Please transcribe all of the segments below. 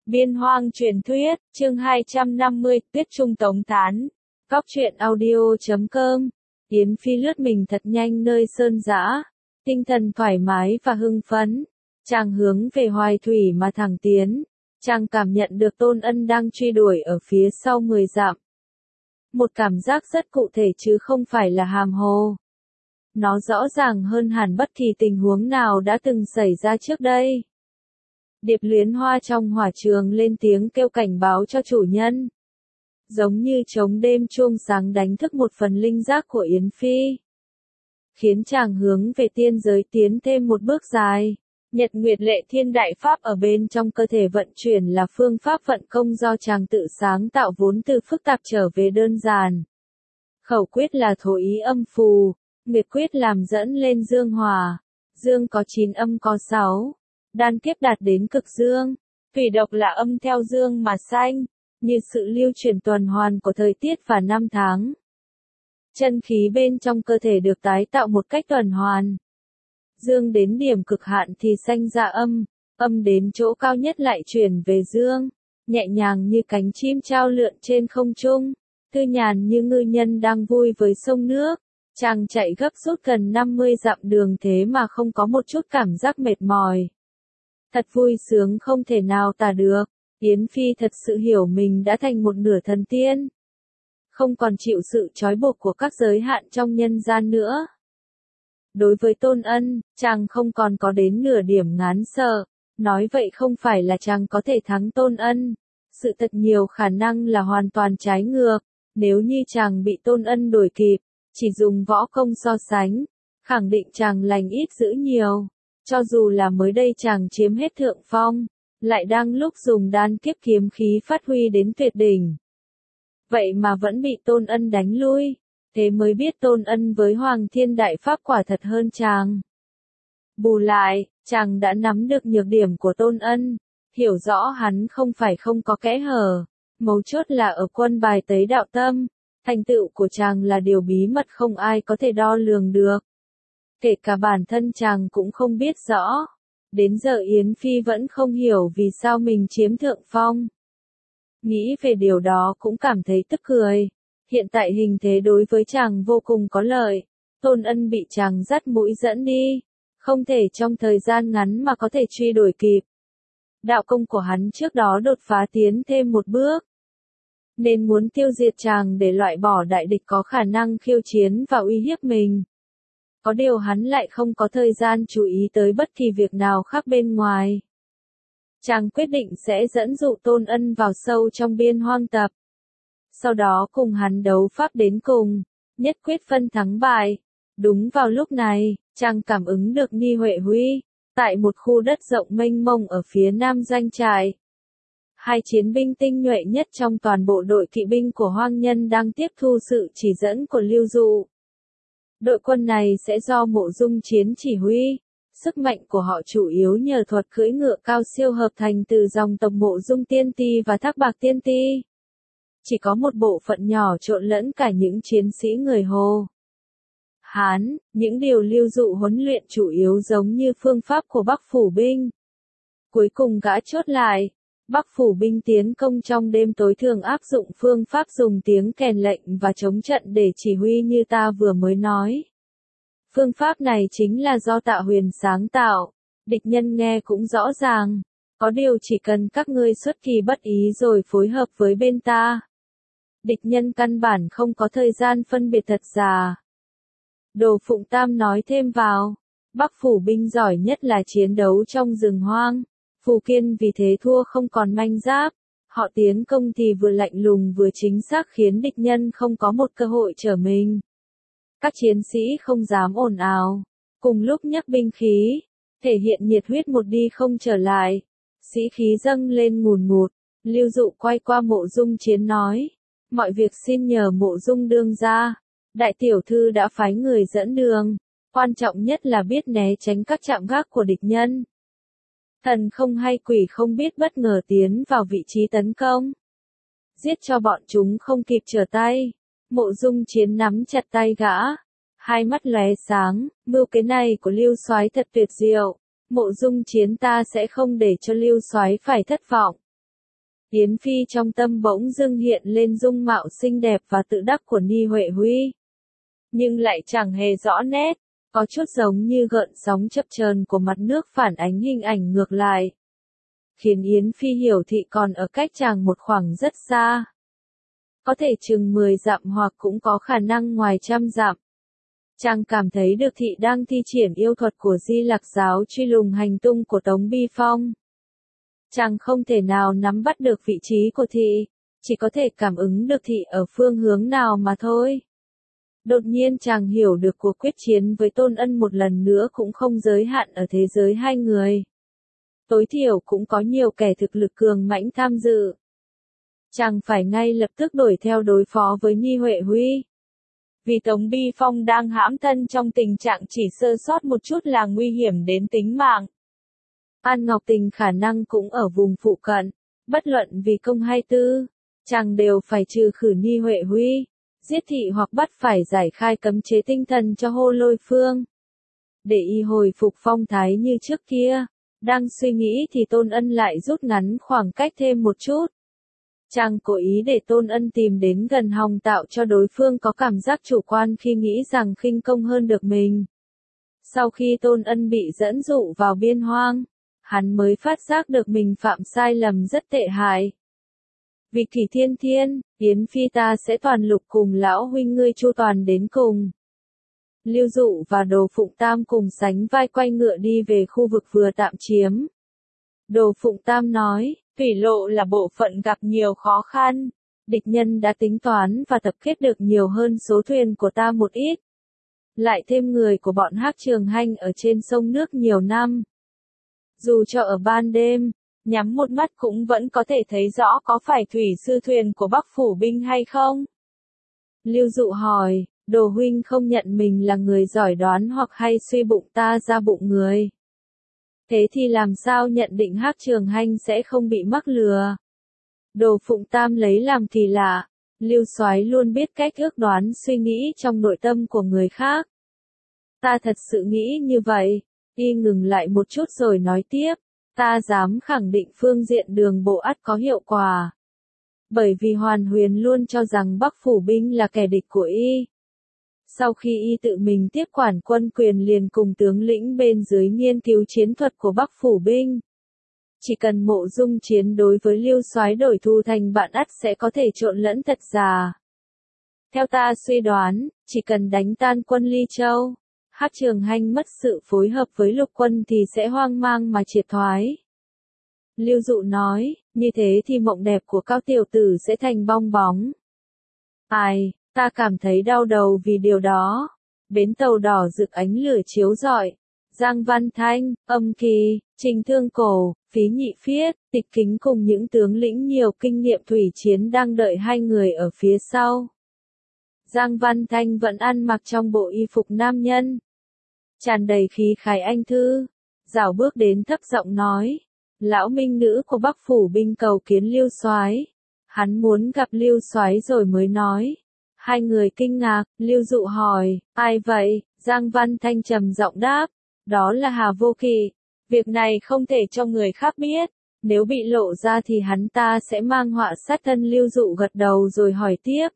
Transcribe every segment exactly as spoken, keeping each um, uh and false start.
Biên hoang truyền thuyết, chương hai trăm năm mươi, Tuyết Trung Tống Thán. Góc truyện audio chấm com. Yến Phi lướt mình thật nhanh nơi sơn dã, tinh thần thoải mái và hưng phấn. Chàng hướng về Hoài Thủy mà thẳng tiến. Chàng cảm nhận được Tôn Ân đang truy đuổi ở phía sau mười dặm. Một cảm giác rất cụ thể chứ không phải là hàm hồ. Nó rõ ràng hơn hẳn bất kỳ tình huống nào đã từng xảy ra trước đây. Điệp Luyến Hoa trong hỏa trường lên tiếng kêu cảnh báo cho chủ nhân. Giống như trống đêm chuông sáng đánh thức một phần linh giác của Yến Phi. Khiến chàng hướng về tiên giới tiến thêm một bước dài. Nhật Nguyệt Lệ Thiên Đại Pháp ở bên trong cơ thể vận chuyển là phương pháp vận công do chàng tự sáng tạo vốn từ phức tạp trở về đơn giản. Khẩu quyết là thổ ý âm phù, Nguyệt quyết làm dẫn lên dương hòa. Dương có chín âm có sáu. Đan kiếp đạt đến cực dương, thủy độc là âm theo dương mà sanh, như sự lưu chuyển tuần hoàn của thời tiết và năm tháng. Chân khí bên trong cơ thể được tái tạo một cách tuần hoàn. Dương đến điểm cực hạn thì sanh ra âm, âm đến chỗ cao nhất lại chuyển về dương, nhẹ nhàng như cánh chim trao lượn trên không trung, thư nhàn như ngư nhân đang vui với sông nước. Chàng chạy gấp rút gần năm mươi dặm đường thế mà không có một chút cảm giác mệt mỏi. Thật vui sướng không thể nào tả được, Yến Phi thật sự hiểu mình đã thành một nửa thần tiên. Không còn chịu sự trói buộc của các giới hạn trong nhân gian nữa. Đối với Tôn Ân, chàng không còn có đến nửa điểm ngán sợ, nói vậy không phải là chàng có thể thắng Tôn Ân. Sự thật nhiều khả năng là hoàn toàn trái ngược, nếu như chàng bị Tôn Ân đuổi kịp, chỉ dùng võ công so sánh, khẳng định chàng lành ít dữ nhiều. Cho dù là mới đây chàng chiếm hết thượng phong, lại đang lúc dùng đan kiếp kiếm khí phát huy đến tuyệt đỉnh. Vậy mà vẫn bị Tôn Ân đánh lui, thế mới biết Tôn Ân với Hoàng Thiên Đại Pháp quả thật hơn chàng. Bù lại, chàng đã nắm được nhược điểm của Tôn Ân, hiểu rõ hắn không phải không có kẽ hở, mấu chốt là ở quân bài tấy đạo tâm, thành tựu của chàng là điều bí mật không ai có thể đo lường được. Kể cả bản thân chàng cũng không biết rõ. Đến giờ Yến Phi vẫn không hiểu vì sao mình chiếm thượng phong. Nghĩ về điều đó cũng cảm thấy tức cười. Hiện tại hình thế đối với chàng vô cùng có lợi. Tôn Ân bị chàng dắt mũi dẫn đi. Không thể trong thời gian ngắn mà có thể truy đuổi kịp. Đạo công của hắn trước đó đột phá tiến thêm một bước. Nên muốn tiêu diệt chàng để loại bỏ đại địch có khả năng khiêu chiến và uy hiếp mình. Có điều hắn lại không có thời gian chú ý tới bất kỳ việc nào khác bên ngoài. Chàng quyết định sẽ dẫn dụ Tôn Ân vào sâu trong biên hoang tập. Sau đó cùng hắn đấu pháp đến cùng, nhất quyết phân thắng bại. Đúng vào lúc này, chàng cảm ứng được Ni Huệ Huy, tại một khu đất rộng mênh mông ở phía nam doanh trại. Hai chiến binh tinh nhuệ nhất trong toàn bộ đội kỵ binh của hoang nhân đang tiếp thu sự chỉ dẫn của Lưu Dụ. Đội quân này sẽ do Mộ Dung Chiến chỉ huy, sức mạnh của họ chủ yếu nhờ thuật cưỡi ngựa cao siêu hợp thành từ dòng tộc Mộ Dung Tiên Ti và Thác Bạc Tiên Ti. Chỉ có một bộ phận nhỏ trộn lẫn cả những chiến sĩ người Hồ, Hán, những điều Lưu Dụ huấn luyện chủ yếu giống như phương pháp của Bắc Phủ binh. Cuối cùng gã chốt lại, Bắc Phủ binh tiến công trong đêm tối thường áp dụng phương pháp dùng tiếng kèn lệnh và chống trận để chỉ huy như ta vừa mới nói. Phương pháp này chính là do Tạ Huyền sáng tạo, địch nhân nghe cũng rõ ràng, có điều chỉ cần các ngươi xuất kỳ bất ý rồi phối hợp với bên ta. Địch nhân căn bản không có thời gian phân biệt thật giả. Đồ Phụng Tam nói thêm vào, Bắc Phủ binh giỏi nhất là chiến đấu trong rừng hoang. Phù Kiên vì thế thua không còn manh giáp, họ tiến công thì vừa lạnh lùng vừa chính xác khiến địch nhân không có một cơ hội trở mình. Các chiến sĩ không dám ồn ào, cùng lúc nhấc binh khí, thể hiện nhiệt huyết một đi không trở lại, sĩ khí dâng lên ngùn ngụt. Lưu Dụ quay qua Mộ Dung Chiến nói, mọi việc xin nhờ Mộ Dung đương gia, đại tiểu thư đã phái người dẫn đường, quan trọng nhất là biết né tránh các trạm gác của địch nhân. Thần không hay quỷ không biết bất ngờ tiến vào vị trí tấn công. Giết cho bọn chúng không kịp trở tay. Mộ Dung Chiến nắm chặt tay gã. Hai mắt lóe sáng, mưu kế này của Lưu Soái thật tuyệt diệu. Mộ Dung Chiến ta sẽ không để cho Lưu Soái phải thất vọng. Yến Phi trong tâm bỗng dưng hiện lên dung mạo xinh đẹp và tự đắc của Ni Huệ Huy. Nhưng lại chẳng hề rõ nét, có chút giống như gợn sóng chập chờn của mặt nước phản ánh hình ảnh ngược lại. Khiến Yến Phi hiểu thị còn ở cách chàng một khoảng rất xa. Có thể chừng mười dặm hoặc cũng có khả năng ngoài trăm dặm. Chàng cảm thấy được thị đang thi triển yêu thuật của Di Lặc giáo truy lùng hành tung của Tống Bi Phong. Chàng không thể nào nắm bắt được vị trí của thị, chỉ có thể cảm ứng được thị ở phương hướng nào mà thôi. Đột nhiên chàng hiểu được cuộc quyết chiến với Tôn Ân một lần nữa cũng không giới hạn ở thế giới hai người. Tối thiểu cũng có nhiều kẻ thực lực cường mãnh tham dự. Chàng phải ngay lập tức đuổi theo đối phó với Ni Huệ Huy. Vì Tống Bi Phong đang hãm thân trong tình trạng chỉ sơ sót một chút là nguy hiểm đến tính mạng. An Ngọc Tình khả năng cũng ở vùng phụ cận, bất luận vì công hay tư, chàng đều phải trừ khử Ni Huệ Huy, giết thị hoặc bắt phải giải khai cấm chế tinh thần cho Hô Lôi Phương. Để y hồi phục phong thái như trước kia, đang suy nghĩ thì Tôn Ân lại rút ngắn khoảng cách thêm một chút. Chàng cố ý để Tôn Ân tìm đến gần hòng tạo cho đối phương có cảm giác chủ quan khi nghĩ rằng khinh công hơn được mình. Sau khi Tôn Ân bị dẫn dụ vào biên hoang, hắn mới phát giác được mình phạm sai lầm rất tệ hại. Vì Kỷ Thiên Thiên, Yến Phi ta sẽ toàn lục cùng lão huynh ngươi chu toàn đến cùng. Lưu Dụ và Đồ Phụng Tam cùng sánh vai quay ngựa đi về khu vực vừa tạm chiếm. Đồ Phụng Tam nói, thủy lộ là bộ phận gặp nhiều khó khăn, địch nhân đã tính toán và tập kết được nhiều hơn số thuyền của ta một ít. Lại thêm người của bọn Hắc Trường Hành ở trên sông nước nhiều năm. Dù cho ở ban đêm, nhắm một mắt cũng vẫn có thể thấy rõ có phải thủy sư thuyền của Bắc Phủ binh hay không. Lưu Dụ hỏi, Đồ huynh không nhận mình là người giỏi đoán hoặc hay suy bụng ta ra bụng người. Thế thì làm sao nhận định Hắc Trường Hành sẽ không bị mắc lừa? Đồ Phụng Tam lấy làm kỳ lạ, Lưu Soái luôn biết cách ước đoán suy nghĩ trong nội tâm của người khác. Ta thật sự nghĩ như vậy. Y ngừng lại một chút rồi nói tiếp, ta dám khẳng định phương diện đường bộ ắt có hiệu quả. Bởi vì Hoàn Huyền luôn cho rằng Bắc Phủ binh là kẻ địch của Y. Sau khi Y tự mình tiếp quản quân quyền liền cùng tướng lĩnh bên dưới nghiên cứu chiến thuật của Bắc Phủ binh. Chỉ cần Mộ Dung chiến đối với Lưu Soái đổi thù thành bạn ắt sẽ có thể trộn lẫn thật giả. Theo ta suy đoán, chỉ cần đánh tan quân Ly Châu, Hắc Trường Hành mất sự phối hợp với lục quân thì sẽ hoang mang mà triệt thoái. Lưu Dụ nói, như thế thì mộng đẹp của Cao tiểu tử sẽ thành bong bóng. Ai, ta cảm thấy đau đầu vì điều đó. Bến tàu đỏ rực ánh lửa chiếu rọi. Giang Văn Thanh, Âm Kỳ, Trình Thương Cổ, Phí Nhị Phiết, Tịch Kính cùng những tướng lĩnh nhiều kinh nghiệm thủy chiến đang đợi hai người ở phía sau. Giang Văn Thanh vẫn ăn mặc trong bộ y phục nam nhân. Tràn đầy khí khái anh thư, rảo bước đến thấp giọng nói, lão minh nữ của Bắc Phủ binh cầu kiến Lưu Soái. Hắn muốn gặp Lưu Soái rồi mới nói. Hai người kinh ngạc, Lưu Dụ hỏi, ai vậy? Giang Văn Thanh trầm giọng đáp, đó là Hà Vô Kỵ. Việc này không thể cho người khác biết, nếu bị lộ ra thì hắn ta sẽ mang họa sát thân. Lưu Dụ gật đầu rồi hỏi tiếp.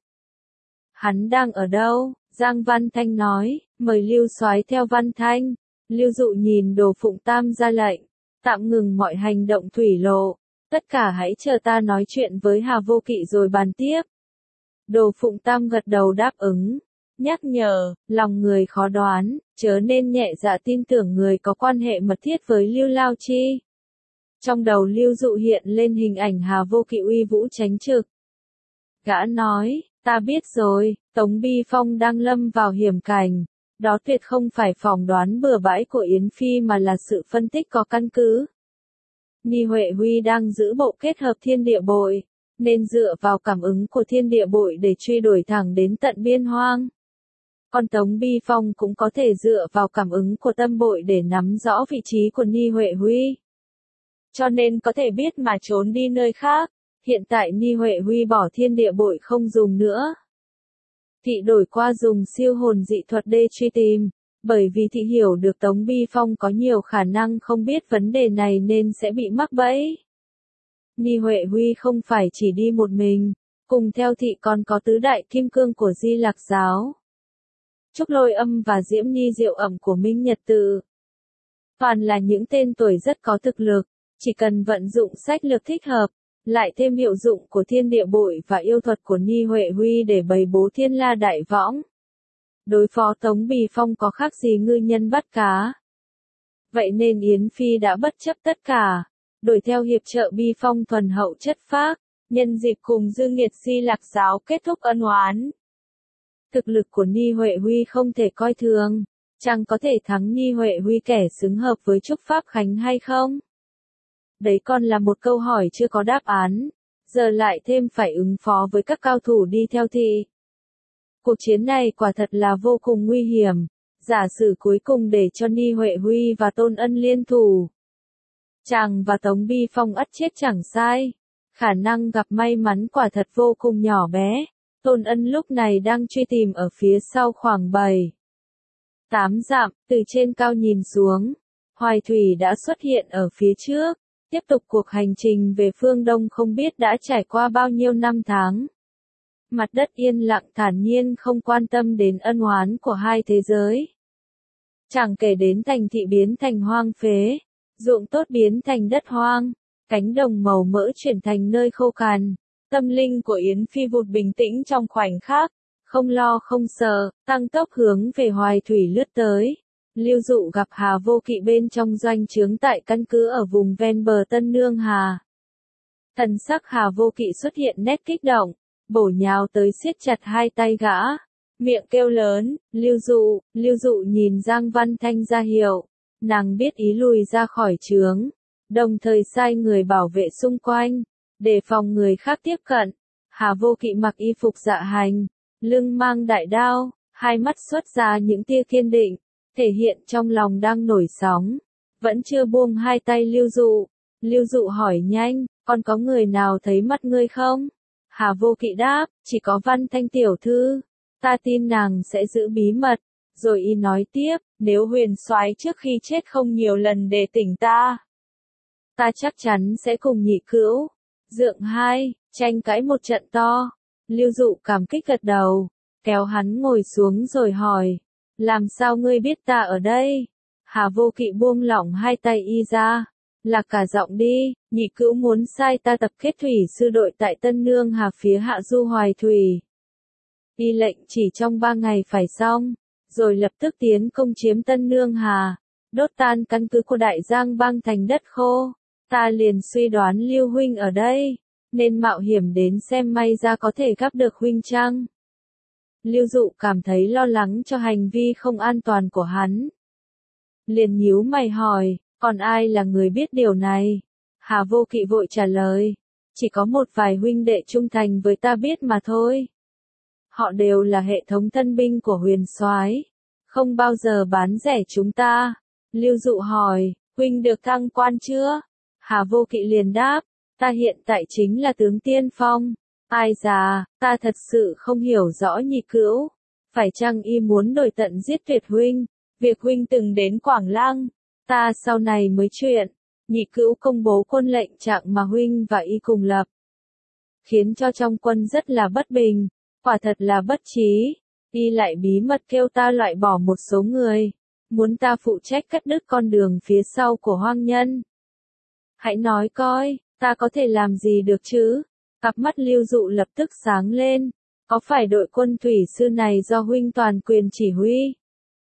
Hắn đang ở đâu? Giang Văn Thanh nói, mời Lưu Soái theo Văn Thanh. Lưu Dụ nhìn Đồ Phụng Tam ra lệnh, tạm ngừng mọi hành động thủy lộ, tất cả hãy chờ ta nói chuyện với Hà Vô Kỵ rồi bàn tiếp. Đồ Phụng Tam gật đầu đáp ứng, nhắc nhở, lòng người khó đoán, chớ nên nhẹ dạ tin tưởng người có quan hệ mật thiết với Lưu Lao Chi. Trong đầu Lưu Dụ hiện lên hình ảnh Hà Vô Kỵ uy vũ chánh trực. Gã nói, ta biết rồi, Tống Bi Phong đang lâm vào hiểm cảnh, đó tuyệt không phải phỏng đoán bừa bãi của Yến Phi mà là sự phân tích có căn cứ. Ni Huệ Huy đang giữ bộ kết hợp thiên địa bội, nên dựa vào cảm ứng của thiên địa bội để truy đuổi thẳng đến tận biên hoang. Còn Tống Bi Phong cũng có thể dựa vào cảm ứng của tâm bội để nắm rõ vị trí của Ni Huệ Huy. Cho nên có thể biết mà trốn đi nơi khác. Hiện tại Ni Huệ Huy bỏ thiên địa bội không dùng nữa. Thị đổi qua dùng siêu hồn dị thuật để truy tìm, bởi vì thị hiểu được Tống Bi Phong có nhiều khả năng không biết vấn đề này nên sẽ bị mắc bẫy. Ni Huệ Huy không phải chỉ đi một mình, cùng theo thị còn có tứ đại kim cương của Di Lạc giáo. Trúc Lôi Âm và Diễm Nhi Diệu Ẩm của Minh Nhật Tự. Toàn là những tên tuổi rất có thực lực, chỉ cần vận dụng sách lược thích hợp, lại thêm hiệu dụng của thiên địa bội và yêu thuật của Ni Huệ Huy để bày bố thiên la đại võng. Đối phó Tống Bì Phong có khác gì ngư nhân bắt cá. Vậy nên Yến Phi đã bất chấp tất cả, đuổi theo hiệp trợ Bi Phong thuần hậu chất phác, nhân dịp cùng Dương Nghiệt Di Lạc giáo kết thúc ân oán. Thực lực của Ni Huệ Huy không thể coi thường, chẳng có thể thắng Ni Huệ Huy kẻ xứng hợp với Trúc Pháp Khánh hay không? Đấy còn là một câu hỏi chưa có đáp án, giờ lại thêm phải ứng phó với các cao thủ đi theo thị. Cuộc chiến này quả thật là vô cùng nguy hiểm, giả sử cuối cùng để cho Ni Huệ Huy và Tôn Ân liên thủ. Chàng và Tống Bi Phong ắt chết chẳng sai, khả năng gặp may mắn quả thật vô cùng nhỏ bé. Tôn Ân lúc này đang truy tìm ở phía sau khoảng bảy, tám dặm, từ trên cao nhìn xuống, Hoài Thủy đã xuất hiện ở phía trước, tiếp tục cuộc hành trình về phương Đông không biết đã trải qua bao nhiêu năm tháng. Mặt đất yên lặng thản nhiên không quan tâm đến ân oán của hai thế giới. Chẳng kể đến thành thị biến thành hoang phế, ruộng tốt biến thành đất hoang, cánh đồng màu mỡ chuyển thành nơi khô cằn. Tâm linh của Yến Phi vụt bình tĩnh trong khoảnh khắc, không lo không sợ, tăng tốc hướng về Hoài Thủy lướt tới. Lưu Dụ gặp Hà Vô Kỵ bên trong doanh trướng tại căn cứ ở vùng ven bờ Tân Nương Hà. Thần sắc Hà Vô Kỵ xuất hiện nét kích động, bổ nhào tới siết chặt hai tay gã, miệng kêu lớn, Lưu Dụ, Lưu Dụ nhìn Giang Văn Thanh ra hiệu, nàng biết ý lùi ra khỏi trướng, đồng thời sai người bảo vệ xung quanh, để phòng người khác tiếp cận. Hà Vô Kỵ mặc y phục dạ hành, lưng mang đại đao, hai mắt xuất ra những tia kiên định, thể hiện trong lòng đang nổi sóng, vẫn chưa buông hai tay Lưu Dụ. Lưu Dụ hỏi nhanh, còn có người nào thấy mắt ngươi không? Hà Vô Kỵ đáp, chỉ có Văn Thanh tiểu thư, ta tin nàng sẽ giữ bí mật. Rồi y nói tiếp, nếu Huyền Soái trước khi chết không nhiều lần để tỉnh ta, ta chắc chắn sẽ cùng Nhị Cữu, Dượng hai, tranh cãi một trận to. Lưu Dụ cảm kích gật đầu, kéo hắn ngồi xuống rồi hỏi, làm sao ngươi biết ta ở đây? Hà Vô Kỵ buông lỏng hai tay y ra, là cả giọng đi, Nhị Cữu muốn sai ta tập kết thủy sư đội tại Tân Nương Hà phía hạ du Hoài Thủy. Y lệnh chỉ trong ba ngày phải xong, rồi lập tức tiến công chiếm Tân Nương Hà, đốt tan căn cứ của Đại Giang Bang thành đất khô. Ta liền suy đoán Lưu huynh ở đây, nên mạo hiểm đến xem may ra có thể gặp được huynh chăng. Lưu Dụ cảm thấy lo lắng cho hành vi không an toàn của hắn. Liền nhíu mày hỏi, còn ai là người biết điều này? Hà Vô Kỵ vội trả lời, chỉ có một vài huynh đệ trung thành với ta biết mà thôi. Họ đều là hệ thống thân binh của Huyền Soái, không bao giờ bán rẻ chúng ta. Lưu Dụ hỏi, huynh được thăng quan chưa? Hà Vô Kỵ liền đáp, ta hiện tại chính là tướng tiên phong. Ai già, ta thật sự không hiểu rõ Nhị Cữu, phải chăng y muốn đổi tận giết tuyệt huynh? Việc huynh từng đến Quảng Lăng, ta sau này mới chuyện. Nhị Cữu công bố quân lệnh trạng mà huynh và y cùng lập, khiến cho trong quân rất là bất bình, quả thật là bất trí. Y lại bí mật kêu ta loại bỏ một số người, muốn ta phụ trách cắt đứt con đường phía sau của hoang nhân. Hãy nói coi, ta có thể làm gì được chứ? Cặp mắt Lưu Dụ lập tức sáng lên, có phải đội quân thủy sư này do huynh toàn quyền chỉ huy?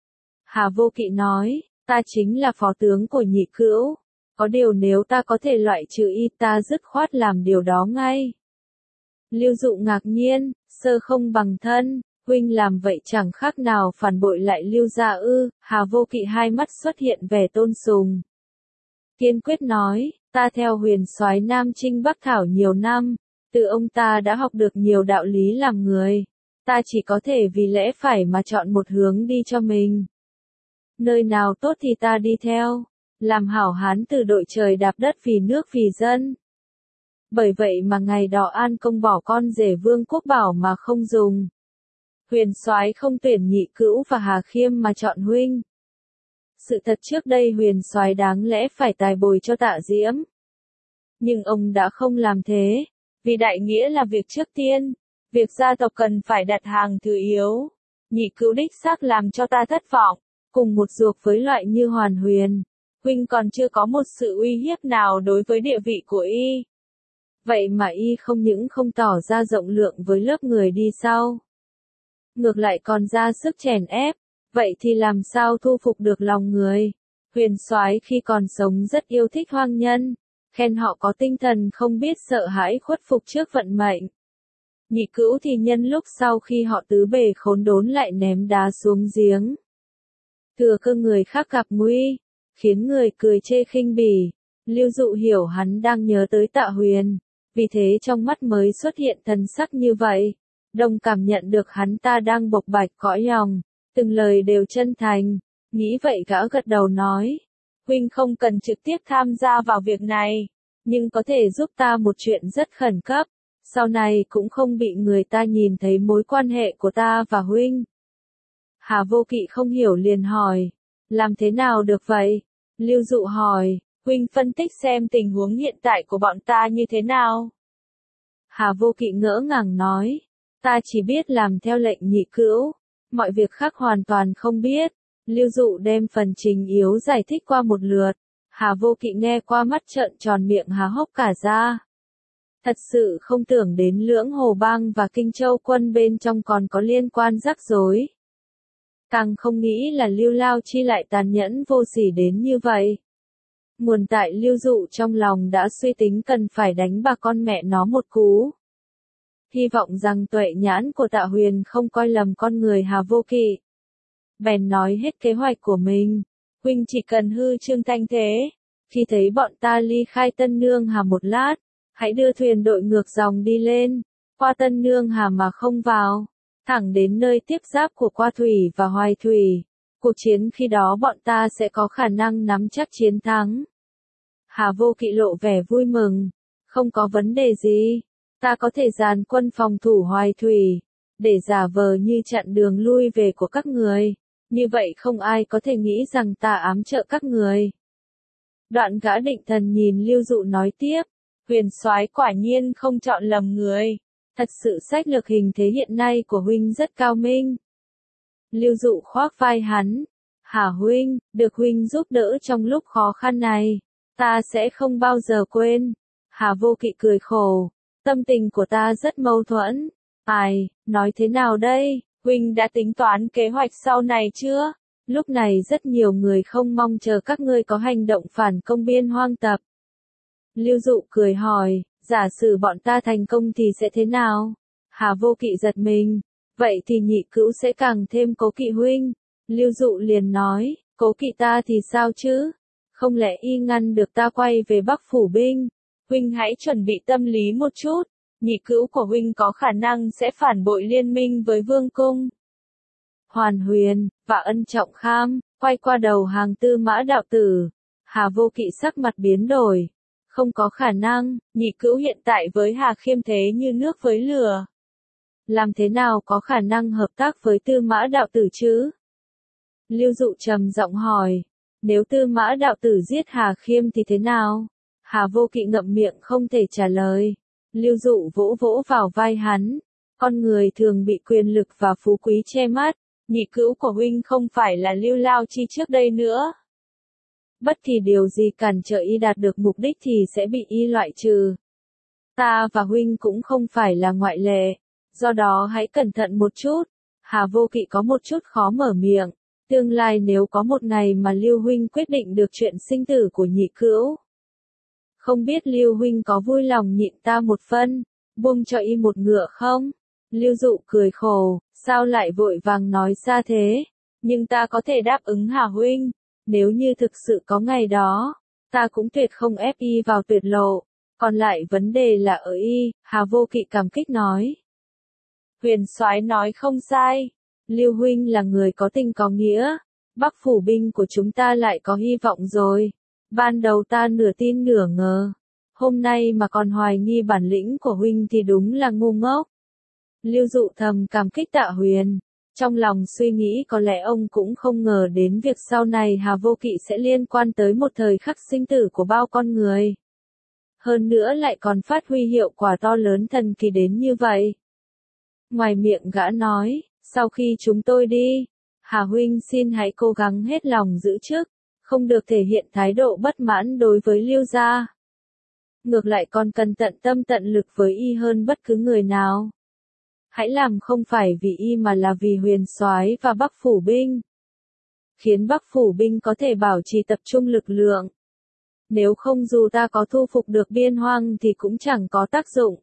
Hà Vô Kỵ nói, ta chính là phó tướng của Nhị Cữu, có điều nếu ta có thể loại trừ y ta dứt khoát làm điều đó ngay. Lưu Dụ ngạc nhiên, sơ không bằng thân, huynh làm vậy chẳng khác nào phản bội lại Lưu gia ư? Hà Vô Kỵ hai mắt xuất hiện vẻ tôn sùng, kiên quyết nói, ta theo Huyền Soái Nam Chinh Bắc Thảo nhiều năm, từ ông ta đã học được nhiều đạo lý làm người, ta chỉ có thể vì lẽ phải mà chọn một hướng đi cho mình. Nơi nào tốt thì ta đi theo, làm hảo hán từ đội trời đạp đất vì nước vì dân. Bởi vậy mà ngày đó An Công bỏ con rể Vương Quốc Bảo mà không dùng. Huyền Soái không tuyển Nhị Cữu và Hà Khiêm mà chọn huynh. Sự thật trước đây Huyền Soái đáng lẽ phải tài bồi cho Tạ Diễm. nhưng ông đã không làm thế, vì đại nghĩa là việc trước tiên, việc gia tộc cần phải đặt hàng thứ yếu. Nhị cữu đích xác làm cho ta thất vọng, cùng một ruột với loại như Hoàn Huyền, huynh còn chưa có một sự uy hiếp nào đối với địa vị của y. Vậy mà y không những không tỏ ra rộng lượng với lớp người đi sau, ngược lại còn ra sức chèn ép, vậy thì làm sao thu phục được lòng người? Huyền soái khi còn sống rất yêu thích hoang nhân, khen họ có tinh thần không biết sợ hãi khuất phục trước vận mệnh. Nhị cữu thì nhân lúc sau khi họ tứ bề khốn đốn lại ném đá xuống giếng. Thừa cơ người khác gặp nguy, khiến người cười chê khinh bỉ. Lưu Dụ hiểu hắn đang nhớ tới Tạ Huyền, vì thế trong mắt mới xuất hiện thần sắc như vậy. Đồng cảm nhận được hắn ta đang bộc bạch cõi lòng, từng lời đều chân thành, nghĩ vậy gã gật đầu nói. Huynh không cần trực tiếp tham gia vào việc này, nhưng có thể giúp ta một chuyện rất khẩn cấp, sau này cũng không bị người ta nhìn thấy mối quan hệ của ta và huynh. Hà Vô Kỵ không hiểu liền hỏi, làm thế nào được vậy? Lưu Dụ hỏi, huynh phân tích xem tình huống hiện tại của bọn ta như thế nào. Hà Vô Kỵ ngỡ ngàng nói, ta chỉ biết làm theo lệnh nhị cữu, mọi việc khác hoàn toàn không biết. Lưu Dụ đem phần trình yếu giải thích qua một lượt, Hà Vô Kỵ nghe qua mắt trợn tròn miệng há hốc cả ra. Thật sự không tưởng đến Lưỡng Hồ Bang và Kinh Châu quân bên trong còn có liên quan rắc rối. Càng không nghĩ là Lưu Lao Chi lại tàn nhẫn vô sỉ đến như vậy. Nguồn tại Lưu Dụ trong lòng đã suy tính cần phải đánh bà con mẹ nó một cú. Hy vọng rằng tuệ nhãn của Tạ Huyền không coi lầm con người Hà Vô Kỵ. Bèn nói hết kế hoạch của mình, huynh chỉ cần hư trương thanh thế, khi thấy bọn ta ly khai Tân Nương Hà một lát, hãy đưa thuyền đội ngược dòng đi lên, qua Tân Nương Hà mà không vào, thẳng đến nơi tiếp giáp của Qua Thủy và Hoài Thủy. Cuộc chiến khi đó bọn ta sẽ có khả năng nắm chắc chiến thắng. Hà Vô Kỵ lộ vẻ vui mừng, không có vấn đề gì, ta có thể dàn quân phòng thủ Hoài Thủy, để giả vờ như chặn đường lui về của các người. Như vậy không ai có thể nghĩ rằng ta ám trợ các người. Đoạn gã định thần nhìn Lưu Dụ nói tiếp, Huyền soái quả nhiên không chọn lầm người, thật sự sách lược hình thế hiện nay của huynh rất cao minh. Lưu Dụ khoác vai hắn, Hà huynh, được huynh giúp đỡ trong lúc khó khăn này, ta sẽ không bao giờ quên. Hà Vô Kỵ cười khổ, tâm tình của ta rất mâu thuẫn. Ai, nói thế nào đây? Huynh đã tính toán kế hoạch sau này chưa? Lúc này rất nhiều người không mong chờ các ngươi có hành động phản công Biên Hoang Tập. Lưu Dụ cười hỏi, giả sử bọn ta thành công thì sẽ thế nào? Hà Vô Kỵ giật mình, vậy thì nhị cữu sẽ càng thêm cố kỵ huynh. Lưu Dụ liền nói, cố kỵ ta thì sao chứ? Không lẽ y ngăn được ta quay về Bắc phủ binh? Huynh hãy chuẩn bị tâm lý một chút. Nhị cữu của huynh có khả năng sẽ phản bội liên minh với Vương cung. Hoàn Huyền và Ân Trọng Kham quay qua đầu hàng Tư Mã đạo tử. Hà Vô Kỵ sắc mặt biến đổi, không có khả năng. Nhị cữu hiện tại với Hà Khiêm thế như nước với lửa, làm thế nào có khả năng hợp tác với Tư Mã đạo tử chứ? Lưu Dụ trầm giọng hỏi, nếu Tư Mã đạo tử giết Hà Khiêm thì thế nào? Hà Vô Kỵ ngậm miệng không thể trả lời. Lưu Dụ vỗ vỗ vào vai hắn, con người thường bị quyền lực và phú quý che mắt, nhị cữu của huynh không phải là Lưu Lao Chi trước đây nữa. Bất kỳ điều gì cản trở y đạt được mục đích thì sẽ bị y loại trừ. Ta và huynh cũng không phải là ngoại lệ, do đó hãy cẩn thận một chút. Hà Vô Kỵ có một chút khó mở miệng, tương lai nếu có một ngày mà Lưu huynh quyết định được chuyện sinh tử của nhị cữu, không biết Lưu huynh có vui lòng nhịn ta một phân, buông cho y một ngựa không? Lưu Dụ cười khổ, sao lại vội vàng nói ra thế? Nhưng ta có thể đáp ứng Hà huynh, nếu như thực sự có ngày đó, ta cũng tuyệt không ép y vào tuyệt lộ. Còn lại vấn đề là ở y. Hà Vô Kỵ cảm kích nói. Huyền soái nói không sai, Lưu huynh là người có tình có nghĩa, Bắc phủ binh của chúng ta lại có hy vọng rồi. Ban đầu ta nửa tin nửa ngờ, hôm nay mà còn hoài nghi bản lĩnh của huynh thì đúng là ngu ngốc. Lưu Dụ thầm cảm kích Tạ Huyền, trong lòng suy nghĩ có lẽ ông cũng không ngờ đến việc sau này Hà Vô Kỵ sẽ liên quan tới một thời khắc sinh tử của bao con người. hơn nữa lại còn phát huy hiệu quả to lớn thần kỳ đến như vậy. Ngoài miệng gã nói, sau khi chúng tôi đi, Hà huynh xin hãy cố gắng hết lòng giữ chức, không được thể hiện thái độ bất mãn đối với Lưu gia. Ngược lại còn cần tận tâm tận lực với y hơn bất cứ người nào. Hãy làm không phải vì y mà là vì Huyền Soái và Bắc phủ binh. Khiến Bắc phủ binh có thể bảo trì tập trung lực lượng. Nếu không dù ta có thu phục được Biên Hoang thì cũng chẳng có tác dụng.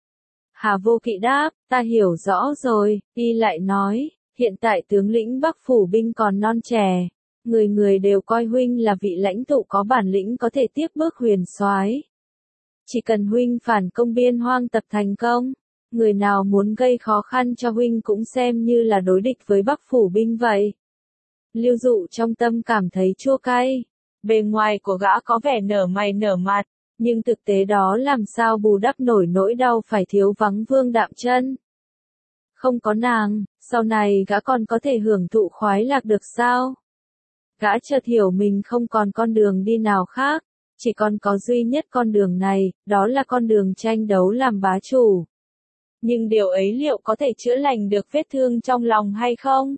Hà Vô Kỵ đáp, ta hiểu rõ rồi, y lại nói, hiện tại tướng lĩnh Bắc phủ binh còn non trẻ, người người đều coi huynh là vị lãnh tụ có bản lĩnh có thể tiếp bước Huyền Soái. Chỉ cần huynh phản công Biên Hoang tập thành công, người nào muốn gây khó khăn cho huynh cũng xem như là đối địch với Bắc phủ binh vậy. Lưu Dụ trong tâm cảm thấy chua cay. Bề ngoài của gã có vẻ nở mày nở mặt, nhưng thực tế đó làm sao bù đắp nổi nỗi đau phải thiếu vắng Vương Đạm Chân. Không có nàng, sau này gã còn có thể hưởng thụ khoái lạc được sao? Gã chợt hiểu mình không còn con đường đi nào khác, chỉ còn có duy nhất con đường này, đó là con đường tranh đấu làm bá chủ. Nhưng điều ấy liệu có thể chữa lành được vết thương trong lòng hay không?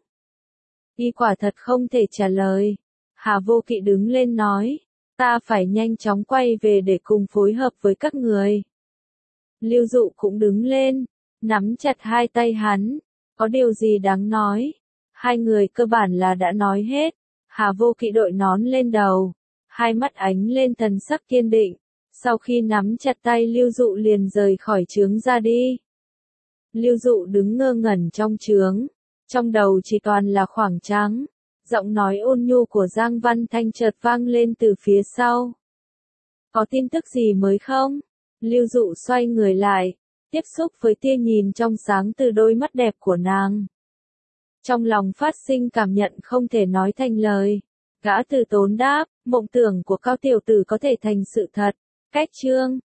Y quả thật không thể trả lời. Hà Vô Kỵ đứng lên nói, ta phải nhanh chóng quay về để cùng phối hợp với các người. Lưu Dụ cũng đứng lên, nắm chặt hai tay hắn, có điều gì đáng nói? Hai người cơ bản là đã nói hết. Hà Vô Kỵ đội nón lên đầu, hai mắt ánh lên thần sắc kiên định, sau khi nắm chặt tay Lưu Dụ liền rời khỏi trướng ra đi. Lưu Dụ đứng ngơ ngẩn trong trướng, trong đầu chỉ toàn là khoảng trắng. Giọng nói ôn nhu của Giang Văn Thanh chợt vang lên từ phía sau. Có tin tức gì mới không? Lưu Dụ xoay người lại, tiếp xúc với tia nhìn trong sáng từ đôi mắt đẹp của nàng. Trong lòng phát sinh cảm nhận không thể nói thành lời. Gã từ tốn đáp, mộng tưởng của Cao tiểu tử có thể thành sự thật. Cách chương